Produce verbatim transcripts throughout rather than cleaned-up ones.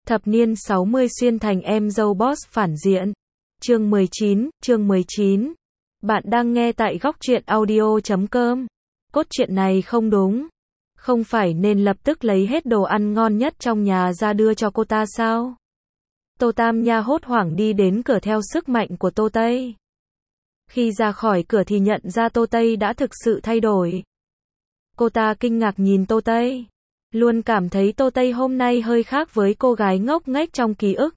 Thập niên sáu mươi xuyên thành em dâu boss phản diện. Chương mười chín, chương mười chín. Bạn đang nghe tại góc truyện audio chấm com. Cốt truyện này không đúng. Không phải nên lập tức lấy hết đồ ăn ngon nhất trong nhà ra đưa cho cô ta sao? Tô Tam Nha hốt hoảng đi đến cửa theo sức mạnh của Tô Tây. Khi ra khỏi cửa thì nhận ra Tô Tây đã thực sự thay đổi. Cô ta kinh ngạc nhìn Tô Tây. Luôn cảm thấy Tô Tây hôm nay hơi khác với cô gái ngốc nghếch trong ký ức.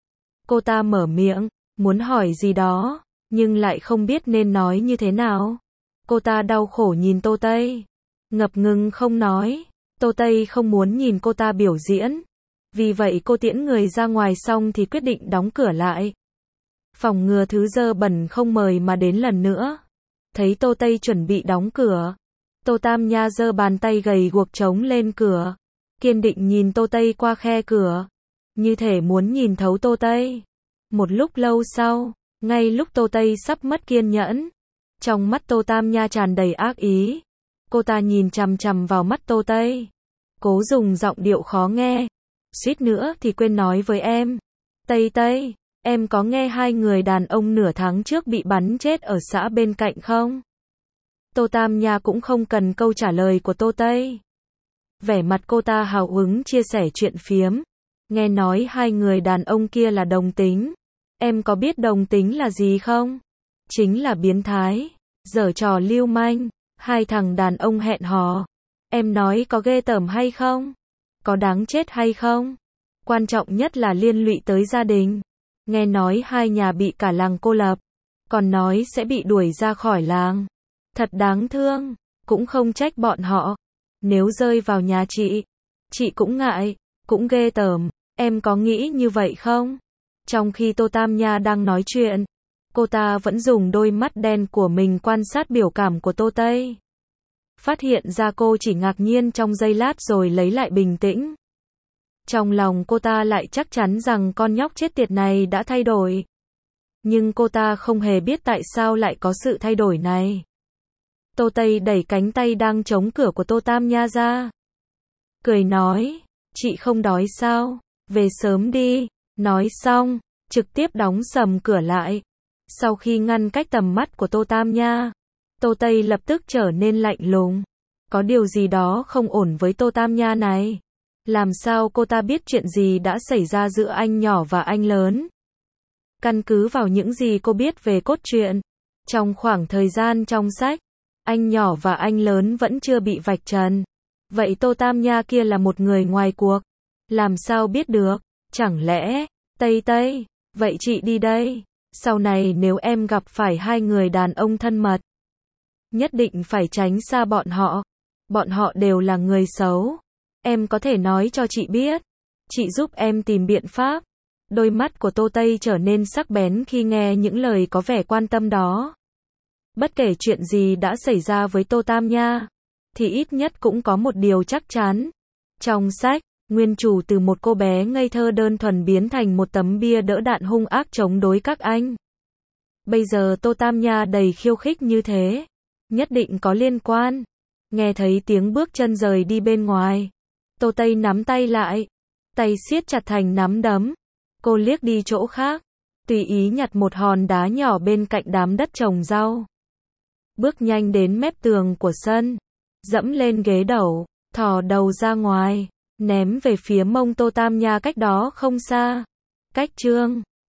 Cô ta mở miệng, muốn hỏi gì đó, nhưng lại không biết nên nói như thế nào. Cô ta đau khổ nhìn Tô Tây, ngập ngừng không nói. Tô Tây không muốn nhìn cô ta biểu diễn. Vì vậy cô tiễn người ra ngoài xong thì quyết định đóng cửa lại. Phòng ngừa thứ dơ bẩn không mời mà đến lần nữa. Thấy Tô Tây chuẩn bị đóng cửa, Tô Tam Nha giơ bàn tay gầy guộc chống lên cửa, kiên định nhìn Tô Tây qua khe cửa, như thể muốn nhìn thấu Tô Tây. Một lúc lâu sau, ngay lúc Tô Tây sắp mất kiên nhẫn, trong mắt Tô Tam Nha tràn đầy ác ý. Cô ta nhìn chằm chằm vào mắt Tô Tây, cố dùng giọng điệu khó nghe. Suýt nữa thì quên nói với em. Tây Tây, em có nghe hai người đàn ông nửa tháng trước bị bắn chết ở xã bên cạnh không? Tô Tam Nha cũng không cần câu trả lời của Tô Tây. Vẻ mặt cô ta hào hứng chia sẻ chuyện phiếm. Nghe nói hai người đàn ông kia là đồng tính. Em có biết đồng tính là gì không? Chính là biến thái, giở trò lưu manh, hai thằng đàn ông hẹn hò. Em nói có ghê tởm hay không? Có đáng chết hay không? Quan trọng nhất là liên lụy tới gia đình. Nghe nói hai nhà bị cả làng cô lập, còn nói sẽ bị đuổi ra khỏi làng. Thật đáng thương, cũng không trách bọn họ. Nếu rơi vào nhà chị, chị cũng ngại, cũng ghê tởm. Em có nghĩ như vậy không? Trong khi Tô Tam Nha đang nói chuyện, cô ta vẫn dùng đôi mắt đen của mình quan sát biểu cảm của Tô Tây. Phát hiện ra cô chỉ ngạc nhiên trong giây lát rồi lấy lại bình tĩnh. Trong lòng cô ta lại chắc chắn rằng con nhóc chết tiệt này đã thay đổi. Nhưng cô ta không hề biết tại sao lại có sự thay đổi này. Tô Tây đẩy cánh tay đang chống cửa của Tô Tam Nha ra. Cười nói, chị không đói sao? Về sớm đi. Nói xong, trực tiếp đóng sầm cửa lại. Sau khi ngăn cách tầm mắt của Tô Tam Nha, Tô Tây lập tức trở nên lạnh lùng. Có điều gì đó không ổn với Tô Tam Nha này. Làm sao cô ta biết chuyện gì đã xảy ra giữa anh nhỏ và anh lớn? Căn cứ vào những gì cô biết về cốt truyện, trong khoảng thời gian trong sách, anh nhỏ và anh lớn vẫn chưa bị vạch trần. Vậy Tô Tam Nha kia là một người ngoài cuộc. Làm sao biết được? Chẳng lẽ, Tây Tây, vậy chị đi đây. Sau này nếu em gặp phải hai người đàn ông thân mật, nhất định phải tránh xa bọn họ. Bọn họ đều là người xấu. Em có thể nói cho chị biết. Chị giúp em tìm biện pháp. Đôi mắt của Tô Tây trở nên sắc bén khi nghe những lời có vẻ quan tâm đó. Bất kể chuyện gì đã xảy ra với Tô Tam Nha, thì ít nhất cũng có một điều chắc chắn. Trong sách, nguyên chủ từ một cô bé ngây thơ đơn thuần biến thành một tấm bia đỡ đạn hung ác chống đối các anh. Bây giờ Tô Tam Nha đầy khiêu khích như thế, nhất định có liên quan. Nghe thấy tiếng bước chân rời đi bên ngoài, Tô Tây nắm tay lại, tay siết chặt thành nắm đấm. Cô liếc đi chỗ khác, tùy ý nhặt một hòn đá nhỏ bên cạnh đám đất trồng rau. Bước nhanh đến mép tường của sân, dẫm lên ghế đầu, thò đầu ra ngoài, ném về phía mông Tô Tam Nha cách đó không xa. Cách chương